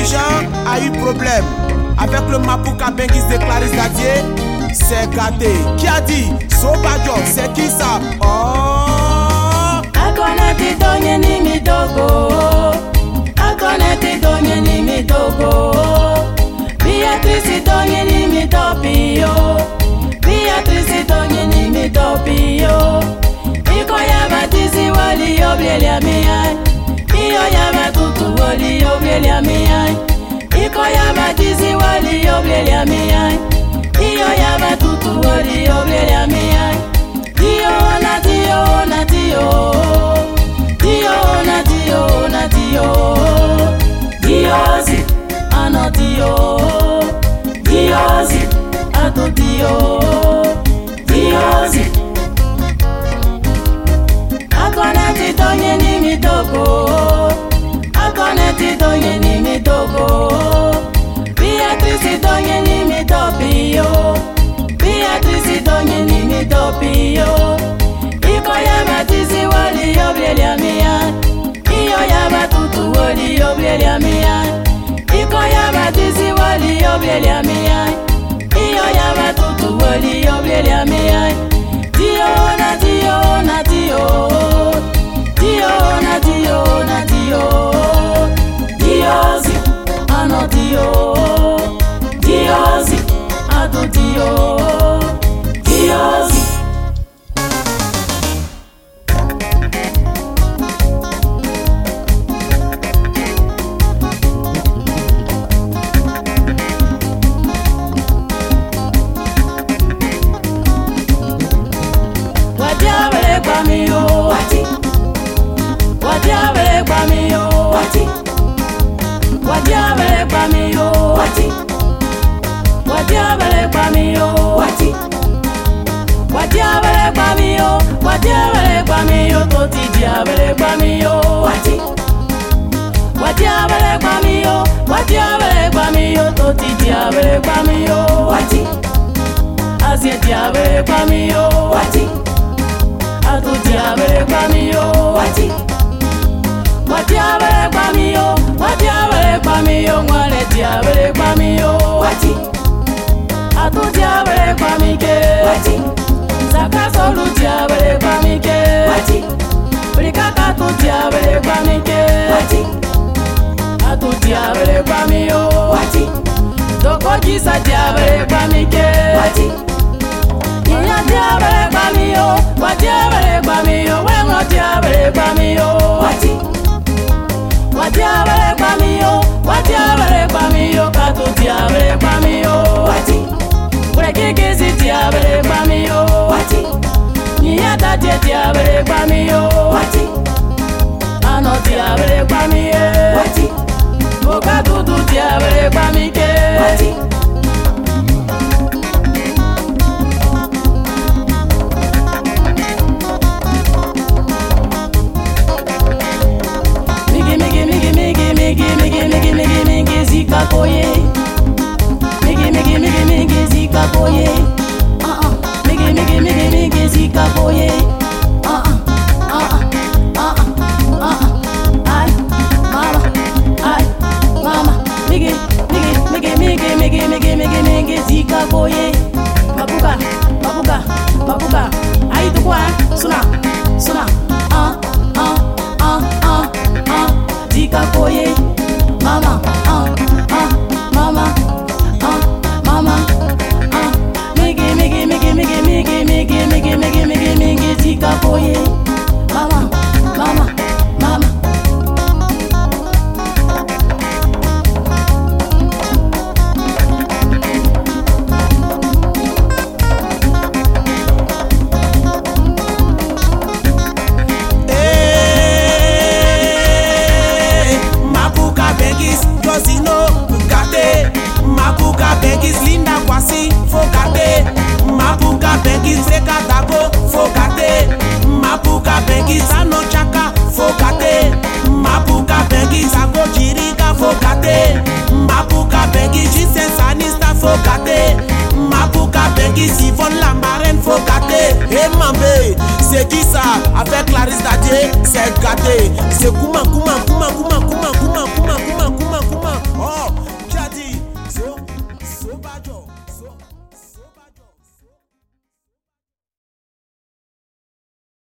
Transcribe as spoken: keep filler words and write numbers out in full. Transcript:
dirigeant a eu problème avec le Mapouka Benguis de Clarisse Dadier. C'est gâté. Qui a dit Sobadio? C'est qui ça? Oh, Akonati donye ni midogo, Akonati donye ni midogo, Beatrice donye ni mitopio, Beatrice donye ni mitopio. Iko ya batizi wali obielia miyai, iyo ya batutu wali obielia miyai. Iko ya batizi wali obielia miyai, iyo ya batutu wali obielia miyai. Dio na dio na dio, dio na dio na dio, diozi ano dio, diozi ato dio, diozi. Akonati donye ni mitoko, Akonati donye ni mitoko, Beatrice donye ni mitopio, Beatrice donye ni mitopio. Iko ya batizi wali obielia miyai, iyo ya batutu wali obielia miyai. Iko ya batizi wali obielia miyai, iyo ya batutu wali obielia miyai. Dio na dio na dio, dio na dio na dio, diozi ano dio, diozi ado dio, diozi. Wadiabele kwa miyo, wati. Wadiabele kwa miyo, wati. Wadiabele kwa miyo, wati. Wadiabele kwa miyo, wati. Wadiabele kwa miyo, wadiabele kwa miyo, toti diabele kwa miyo, wati. Wadiabele kwa miyo, wadiabele kwa miyo, toti diabele kwa miyo, wati. Asie diabele kwa miyo, wati. Atu diabele kwa miyo, wati. Wadiabele kwa miyo, wadiabele kwa miyo, mwale diabele kwa miyo, wati. Atu diabele kwa mike, wati. Zaka solu diabele kwa mike, wati. Brikaka tu diabele kwa mike, wati. Atu diabele kwa miyo, wati. Doko jisa diabele kwa mike, wati. Iya diabele kwa miyo, wadiabele kwa miyo, wengo diabele kwa miyo, wati. Wadiabele kwa miyo, wadiabele kwa miyo, katu diabele kwa miyo, wati. Brekikisi diabele kwa miyo, wati. Niyata diabele kwa miyo, wati. Ano diabele kwa miye, wati. Boka tutu diabele kwa mike, wati. Migi migi migi migi migi migi migi migi migi zika koye. Migi migi migi migi zika koye. Ah ah. Migi migi migi migi zika koye. Ah ah ah ah ah ah. Ay mama ay mama. Migi migi migi migi migi migi migi migi zika koye. Mabuka mabuka mabuka. Ay tukwa suna suna. Ah ah ah ah ah. Zika koye. Mama ah ah mama. Mama, ah, migi migi migi migi migi migi migi migi migi migi zika koye. Mama, mama, mama. Hey, Mapouka Benguis, Josino, gâté. Mapouka Benguis, Linda Kwasi, faut gâter. Mapouka Benguis, Zeka Dago, faut gâter. Mapouka Benguis, Ano Chaka, faut gâter. Mapouka Benguis, Ago Chirika, faut gâter. Mapouka Benguis, Jisen Sanista, faut gâter. Mapouka Benguis, Yvonne la marraine, faut gâter. Hey Mambé, c'est qui ça? Avec Clarisse Dadier, c'est gâté. C'est Kouma, Kouma, Kouma, Kouma, Kouma.